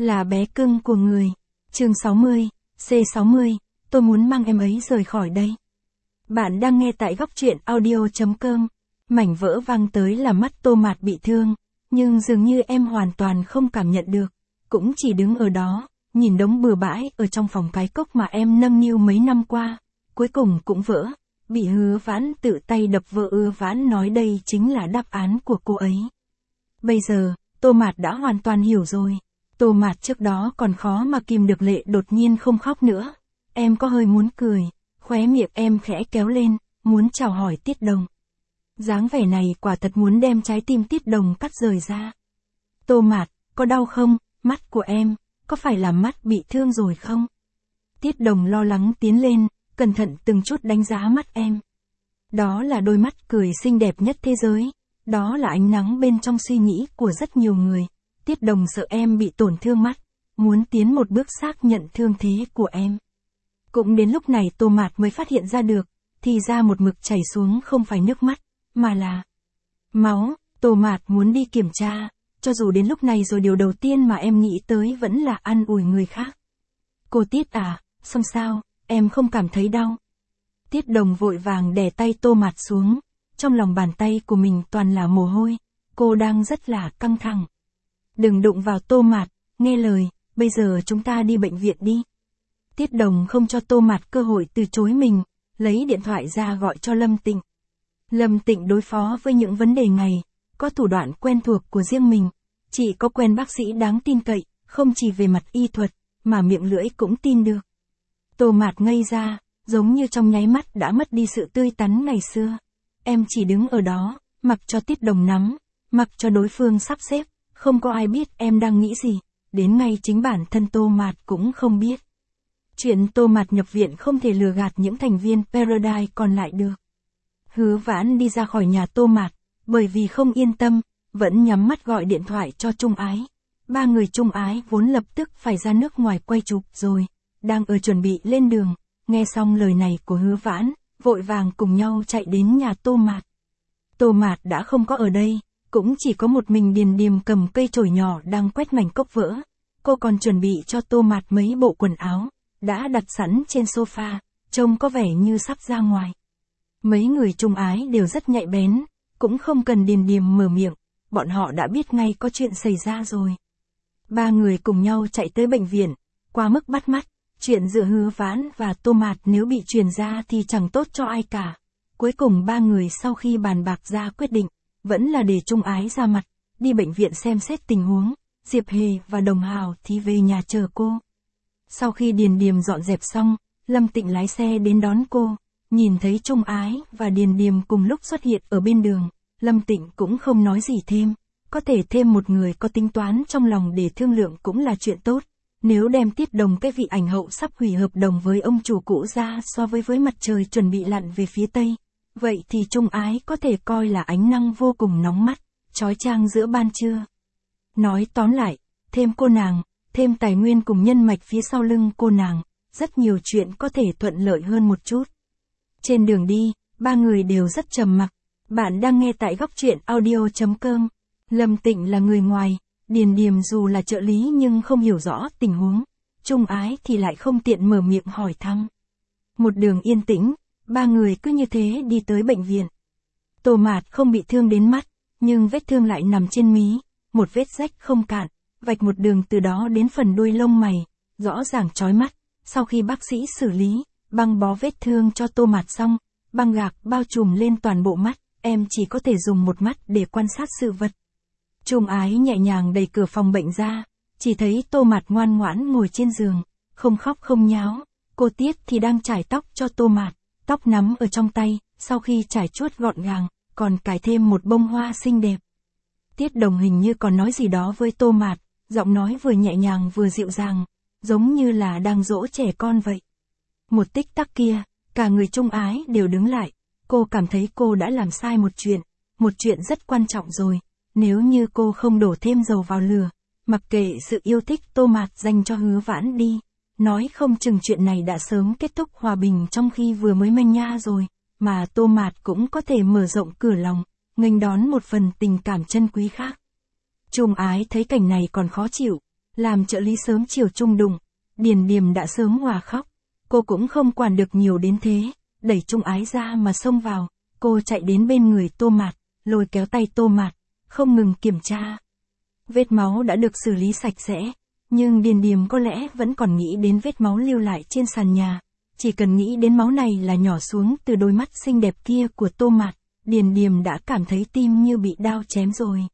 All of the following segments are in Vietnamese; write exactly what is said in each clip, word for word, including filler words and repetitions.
Là bé cưng của người. Chương sáu mươi, C sáu mươi, tôi muốn mang em ấy rời khỏi đây. Bạn đang nghe tại góc truyện audio chấm com. Mảnh vỡ văng tới làm mắt Tô Mạt bị thương, nhưng dường như em hoàn toàn không cảm nhận được, cũng chỉ đứng ở đó, nhìn đống bừa bãi ở trong phòng cái cốc mà em nâng niu mấy năm qua, cuối cùng cũng vỡ, bị Hứa Vãn tự tay đập vỡ. Hứa Vãn nói đây chính là đáp án của cô ấy. Bây giờ, Tô Mạt đã hoàn toàn hiểu rồi. Tô Mạt trước đó còn khó mà kìm được lệ đột nhiên không khóc nữa. Em có hơi muốn cười, khóe miệng em khẽ kéo lên, muốn chào hỏi Tiết Đồng. Dáng vẻ này quả thật muốn đem trái tim Tiết Đồng cắt rời ra. Tô Mạt, có đau không? Mắt của em, có phải là mắt bị thương rồi không? Tiết Đồng lo lắng tiến lên, cẩn thận từng chút đánh giá mắt em. Đó là đôi mắt cười xinh đẹp nhất thế giới. Đó là ánh nắng bên trong suy nghĩ của rất nhiều người. Tiết Đồng sợ em bị tổn thương mắt, muốn tiến một bước xác nhận thương thế của em. Cũng đến lúc này Tô Mạt mới phát hiện ra được, thì ra một mực chảy xuống không phải nước mắt, mà là máu. Tô Mạt muốn đi kiểm tra, cho dù đến lúc này rồi điều đầu tiên mà em nghĩ tới vẫn là an ủi người khác. Cô Tiết à, xong sao, em không cảm thấy đau? Tiết Đồng vội vàng đè tay Tô Mạt xuống, trong lòng bàn tay của mình toàn là mồ hôi, cô đang rất là căng thẳng. Đừng đụng vào Tô Mạt, nghe lời, bây giờ chúng ta đi bệnh viện đi. Tiết Đồng không cho Tô Mạt cơ hội từ chối mình, lấy điện thoại ra gọi cho Lâm Tịnh. Lâm Tịnh đối phó với những vấn đề này, có thủ đoạn quen thuộc của riêng mình, chỉ có quen bác sĩ đáng tin cậy, không chỉ về mặt y thuật, mà miệng lưỡi cũng tin được. Tô Mạt ngây ra, giống như trong nháy mắt đã mất đi sự tươi tắn ngày xưa. Em chỉ đứng ở đó, mặc cho Tiết Đồng nắm, mặc cho đối phương sắp xếp, không có ai biết em đang nghĩ gì, đến ngay chính bản thân Tô Mạt cũng không biết. Chuyện Tô Mạt nhập viện không thể lừa gạt những thành viên Paradise còn lại được. Hứa Vãn đi ra khỏi nhà Tô Mạt, bởi vì không yên tâm, vẫn nhắm mắt gọi điện thoại cho Trung Ái. Ba người Trung Ái vốn lập tức phải ra nước ngoài quay chụp rồi, đang ở chuẩn bị lên đường, nghe xong lời này của Hứa Vãn, vội vàng cùng nhau chạy đến nhà Tô Mạt. Tô Mạt đã không có ở đây, cũng chỉ có một mình Điền Điềm cầm cây chổi nhỏ đang quét mảnh cốc vỡ. Cô còn chuẩn bị cho Tô Mạt mấy bộ quần áo, đã đặt sẵn trên sofa, trông có vẻ như sắp ra ngoài. Mấy người Trung Ái đều rất nhạy bén, cũng không cần Điền Điềm mở miệng, bọn họ đã biết ngay có chuyện xảy ra rồi. Ba người cùng nhau chạy tới bệnh viện, qua mức bắt mắt, chuyện giữa Hứa Vãn và Tô Mạt nếu bị truyền ra thì chẳng tốt cho ai cả. Cuối cùng ba người sau khi bàn bạc ra quyết định, vẫn là để Trung Ái ra mặt, đi bệnh viện xem xét tình huống, Diệp Hề và Đồng Hào thì về nhà chờ cô. Sau khi Điền Điềm dọn dẹp xong, Lâm Tịnh lái xe đến đón cô, nhìn thấy Trung Ái và Điền Điềm cùng lúc xuất hiện ở bên đường, Lâm Tịnh cũng không nói gì thêm, có thể thêm một người có tính toán trong lòng để thương lượng cũng là chuyện tốt. Nếu đem Tiết Đồng cái vị ảnh hậu sắp hủy hợp đồng với ông chủ cũ ra so với với mặt trời chuẩn bị lặn về phía Tây, vậy thì Trung Ái có thể coi là ánh nắng vô cùng nóng mắt, chói chang giữa ban trưa. Nói tóm lại, thêm cô nàng, thêm tài nguyên cùng nhân mạch phía sau lưng cô nàng, rất nhiều chuyện có thể thuận lợi hơn một chút. Trên đường đi, ba người đều rất trầm mặc. Bạn đang nghe tại góc truyện audio chấm com. Lâm Tịnh là người ngoài, Điền Điềm dù là trợ lý nhưng không hiểu rõ tình huống. Trung Ái thì lại không tiện mở miệng hỏi thăm. Một đường yên tĩnh, ba người cứ như thế đi tới bệnh viện. Tô Mạt không bị thương đến mắt, nhưng vết thương lại nằm trên mí, một vết rách không cạn, vạch một đường từ đó đến phần đuôi lông mày, rõ ràng chói mắt. Sau khi bác sĩ xử lý, băng bó vết thương cho Tô Mạt xong, băng gạc bao trùm lên toàn bộ mắt, em chỉ có thể dùng một mắt để quan sát sự vật. Trung Ái nhẹ nhàng đẩy cửa phòng bệnh ra, chỉ thấy Tô Mạt ngoan ngoãn ngồi trên giường, không khóc không nháo. Cô Tiết thì đang chải tóc cho Tô Mạt, tóc nắm ở trong tay, sau khi chải chuốt gọn gàng, còn cài thêm một bông hoa xinh đẹp. Tiết Đồng hình như còn nói gì đó với Tô Mạt, giọng nói vừa nhẹ nhàng vừa dịu dàng, giống như là đang dỗ trẻ con vậy. Một tích tắc kia, cả người Trung Ái đều đứng lại, cô cảm thấy cô đã làm sai một chuyện, một chuyện rất quan trọng rồi, nếu như cô không đổ thêm dầu vào lửa, mặc kệ sự yêu thích Tô Mạt dành cho Hứa Vãn đi, nói không chừng chuyện này đã sớm kết thúc hòa bình trong khi vừa mới manh nha rồi, mà Tô Mạt cũng có thể mở rộng cửa lòng, nghênh đón một phần tình cảm chân quý khác. Trung Ái thấy cảnh này còn khó chịu, làm trợ lý sớm chiều chung đụng, Điền Điềm đã sớm hòa khóc. Cô cũng không quản được nhiều đến thế, đẩy Trung Ái ra mà xông vào, cô chạy đến bên người Tô Mạt, lôi kéo tay Tô Mạt, không ngừng kiểm tra. Vết máu đã được xử lý sạch sẽ, nhưng Điền Điềm có lẽ vẫn còn nghĩ đến vết máu lưu lại trên sàn nhà. Chỉ cần nghĩ đến máu này là nhỏ xuống từ đôi mắt xinh đẹp kia của Tô Mạt, Điền Điềm đã cảm thấy tim như bị đao chém rồi.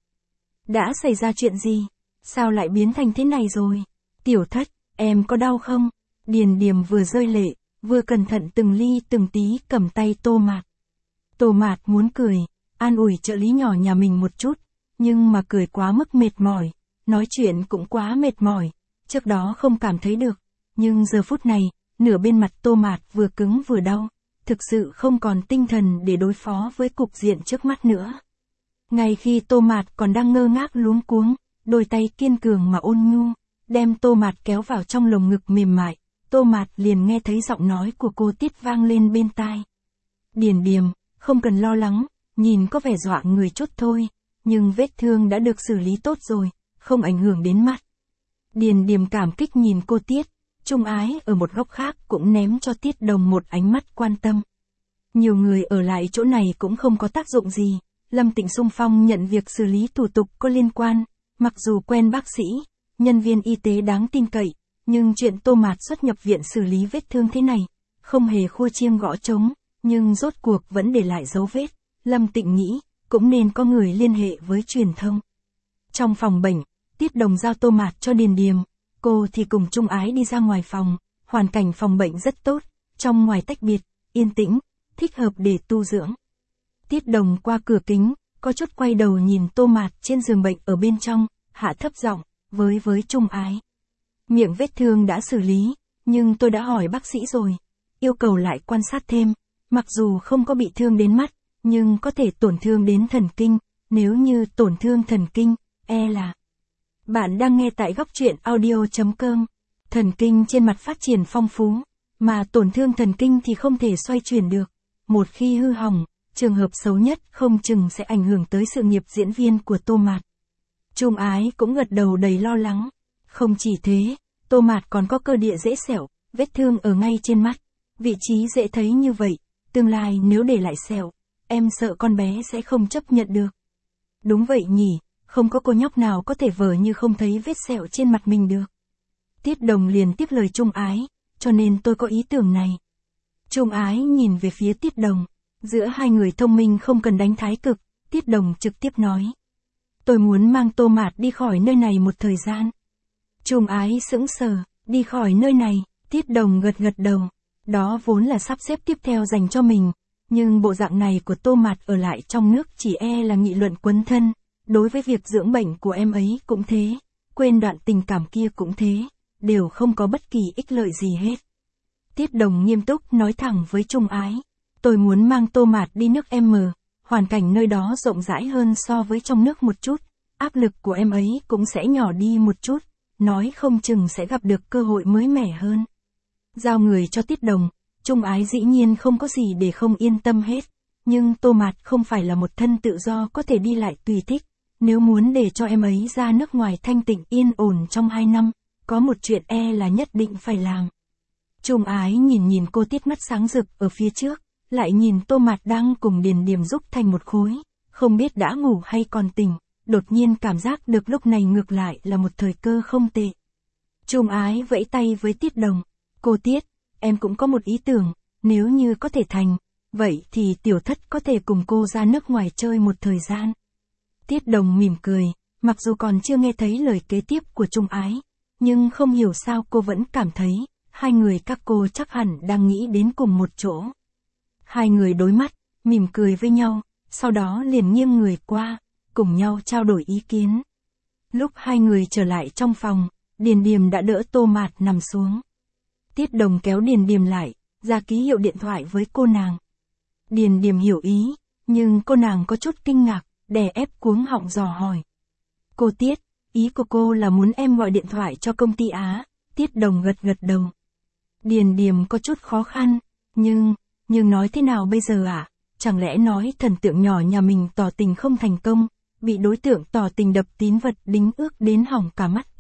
Đã xảy ra chuyện gì? Sao lại biến thành thế này rồi? Tiểu Thất, em có đau không? Điền Điềm vừa rơi lệ, vừa cẩn thận từng ly từng tí cầm tay Tô Mạt. Tô Mạt muốn cười, an ủi trợ lý nhỏ nhà mình một chút, nhưng mà cười quá mức mệt mỏi, nói chuyện cũng quá mệt mỏi, trước đó không cảm thấy được, nhưng giờ phút này, nửa bên mặt Tô Mạt vừa cứng vừa đau, thực sự không còn tinh thần để đối phó với cục diện trước mắt nữa. Ngay khi Tô Mạt còn đang ngơ ngác luống cuống, đôi tay kiên cường mà ôn nhu, đem Tô Mạt kéo vào trong lồng ngực mềm mại, Tô Mạt liền nghe thấy giọng nói của cô Tiết vang lên bên tai. Điền Điềm, không cần lo lắng, nhìn có vẻ dọa người chút thôi, nhưng vết thương đã được xử lý tốt rồi, không ảnh hưởng đến mắt. Điền Điềm cảm kích nhìn cô Tiết, Trung Ái ở một góc khác cũng ném cho Tiết Đồng một ánh mắt quan tâm. Nhiều người ở lại chỗ này cũng không có tác dụng gì, Lâm Tịnh xung phong nhận việc xử lý thủ tục có liên quan, mặc dù quen bác sĩ, nhân viên y tế đáng tin cậy, nhưng chuyện Tô Mạt xuất nhập viện xử lý vết thương thế này, không hề khua chiêng gõ trống, nhưng rốt cuộc vẫn để lại dấu vết, Lâm Tịnh nghĩ, cũng nên có người liên hệ với truyền thông. Trong phòng bệnh, Tiết Đồng giao Tô Mạt cho Điền Điềm, cô thì cùng Trung Ái đi ra ngoài phòng, hoàn cảnh phòng bệnh rất tốt, trong ngoài tách biệt, yên tĩnh, thích hợp để tu dưỡng. Tiết Đồng qua cửa kính, có chút quay đầu nhìn Tô Mạt trên giường bệnh ở bên trong, hạ thấp giọng, với với Trung Ái. Miệng vết thương đã xử lý, nhưng tôi đã hỏi bác sĩ rồi, yêu cầu lại quan sát thêm, mặc dù không có bị thương đến mắt, nhưng có thể tổn thương đến thần kinh, nếu như tổn thương thần kinh, e là... Bạn đang nghe tại góc truyện audio chấm com. Thần kinh trên mặt phát triển phong phú, mà tổn thương thần kinh thì không thể xoay chuyển được. Một khi hư hỏng, trường hợp xấu nhất không chừng sẽ ảnh hưởng tới sự nghiệp diễn viên của Tô Mạt. Trung Ái cũng gật đầu đầy lo lắng. Không chỉ thế, Tô Mạt còn có cơ địa dễ sẹo, vết thương ở ngay trên mắt. Vị trí dễ thấy như vậy, tương lai nếu để lại sẹo, em sợ con bé sẽ không chấp nhận được. Đúng vậy nhỉ, không có cô nhóc nào có thể vờ như không thấy vết sẹo trên mặt mình được. Tiết Đồng liền tiếp lời Trung Ái, cho nên tôi có ý tưởng này. Trung Ái nhìn về phía Tiết Đồng, giữa hai người thông minh không cần đánh thái cực, Tiết Đồng trực tiếp nói. Tôi muốn mang Tô Mạt đi khỏi nơi này một thời gian. Trung Ái sững sờ, đi khỏi nơi này, Tiết Đồng gật gật đầu, đó vốn là sắp xếp tiếp theo dành cho mình, nhưng bộ dạng này của Tô Mạt ở lại trong nước chỉ e là nghị luận quấn thân, đối với việc dưỡng bệnh của em ấy cũng thế, quên đoạn tình cảm kia cũng thế, đều không có bất kỳ ích lợi gì hết. Tiết Đồng nghiêm túc nói thẳng với Trung Ái, tôi muốn mang Tô Mạt đi nước M, hoàn cảnh nơi đó rộng rãi hơn so với trong nước một chút, áp lực của em ấy cũng sẽ nhỏ đi một chút, nói không chừng sẽ gặp được cơ hội mới mẻ hơn. Giao người cho Tiết Đồng, Trung Ái dĩ nhiên không có gì để không yên tâm hết, nhưng Tô Mạt không phải là một thân tự do có thể đi lại tùy thích, nếu muốn để cho em ấy ra nước ngoài thanh tịnh yên ổn trong hai năm, có một chuyện e là nhất định phải làm. Trung Ái nhìn nhìn cô Tiết mắt sáng rực ở phía trước, lại nhìn Tô Mạt đang cùng Điền Điềm giúp thành một khối, không biết đã ngủ hay còn tỉnh, đột nhiên cảm giác được lúc này ngược lại là một thời cơ không tệ. Trung Ái vẫy tay với Tiết Đồng, cô Tiết, em cũng có một ý tưởng, nếu như có thể thành, vậy thì Tiểu Thất có thể cùng cô ra nước ngoài chơi một thời gian. Tiết Đồng mỉm cười, mặc dù còn chưa nghe thấy lời kế tiếp của Trung Ái, nhưng không hiểu sao cô vẫn cảm thấy, hai người các cô chắc hẳn đang nghĩ đến cùng một chỗ. Hai người đối mắt, mỉm cười với nhau, sau đó liền nghiêng người qua, cùng nhau trao đổi ý kiến. Lúc hai người trở lại trong phòng, Điền Điềm đã đỡ Tô Mạt nằm xuống. Tiết Đồng kéo Điền Điềm lại, ra ký hiệu điện thoại với cô nàng. Điền Điềm hiểu ý, nhưng cô nàng có chút kinh ngạc, đè ép cuống họng dò hỏi. Cô Tiết, ý của cô là muốn em gọi điện thoại cho công ty Á, Tiết Đồng gật gật đầu. Điền Điềm có chút khó khăn, nhưng, nhưng nói thế nào bây giờ ạ? À? Chẳng lẽ nói thần tượng nhỏ nhà mình tỏ tình không thành công, bị đối tượng tỏ tình đập tín vật đính ước đến hỏng cả mắt ư?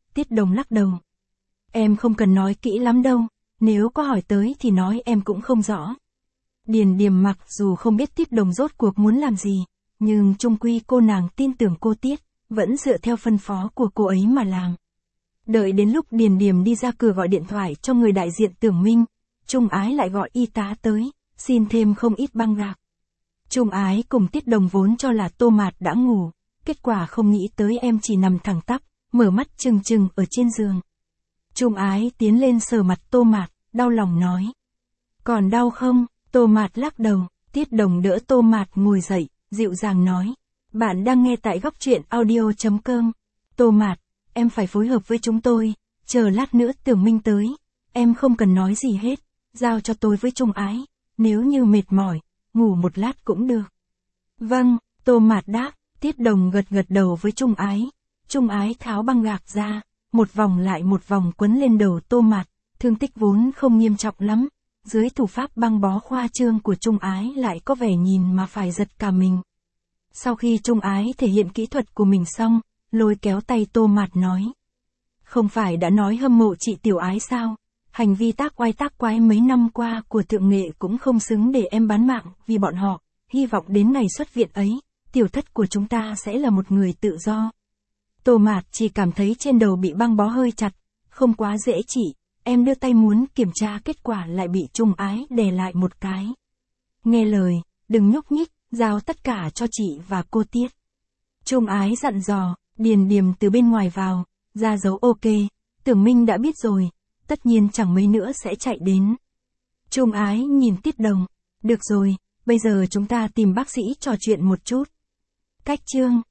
Tiết Đồng lắc đầu. Em không cần nói kỹ lắm đâu, nếu có hỏi tới thì nói em cũng không rõ. Điền Điềm mặc dù không biết Tiết Đồng rốt cuộc muốn làm gì, nhưng chung quy cô nàng tin tưởng cô Tiết, vẫn dựa theo phân phó của cô ấy mà làm. Đợi đến lúc Điền Điềm đi ra cửa gọi điện thoại cho người đại diện Tưởng Minh, Trung Ái lại gọi y tá tới, xin thêm không ít băng gạc. Trung Ái cùng Tiết Đồng vốn cho là Tô Mạt đã ngủ, kết quả không nghĩ tới em chỉ nằm thẳng tắp, mở mắt trừng trừng ở trên giường. Trung Ái tiến lên sờ mặt Tô Mạt, đau lòng nói. Còn đau không? Tô Mạt lắc đầu. Tiết Đồng đỡ Tô Mạt ngồi dậy, dịu dàng nói. Bạn đang nghe tại góc truyện audio.com. Tô Mạt, em phải phối hợp với chúng tôi, chờ lát nữa Tưởng Minh tới. Em không cần nói gì hết, giao cho tôi với Trung Ái. Nếu như mệt mỏi, ngủ một lát cũng được. Vâng, Tô Mạt đáp. Tiết Đồng gật gật đầu với Trung Ái. Trung Ái tháo băng gạc ra, một vòng lại một vòng quấn lên đầu Tô Mạt, thương tích vốn không nghiêm trọng lắm. Dưới thủ pháp băng bó khoa trương của Trung Ái lại có vẻ nhìn mà phải giật cả mình. Sau khi Trung Ái thể hiện kỹ thuật của mình xong, lôi kéo tay Tô Mạt nói. Không phải đã nói hâm mộ chị Tiểu Ái sao? Hành vi tác oai tác quái mấy năm qua của thượng nghệ cũng không xứng để em bán mạng vì bọn họ. Hy vọng đến ngày xuất viện ấy, tiểu thất của chúng ta sẽ là một người tự do. Tô Mạt chỉ cảm thấy trên đầu bị băng bó hơi chặt, không quá dễ chỉ. Em đưa tay muốn kiểm tra kết quả lại bị Trung Ái đè lại một cái. Nghe lời, đừng nhúc nhích, giao tất cả cho chị và cô Tiết. Trung Ái dặn dò, Điền Điềm từ bên ngoài vào, ra dấu ok, Tưởng Minh đã biết rồi, tất nhiên chẳng mấy nữa sẽ chạy đến. Trung Ái nhìn Tiết Đồng, được rồi, bây giờ chúng ta tìm bác sĩ trò chuyện một chút. Cách chương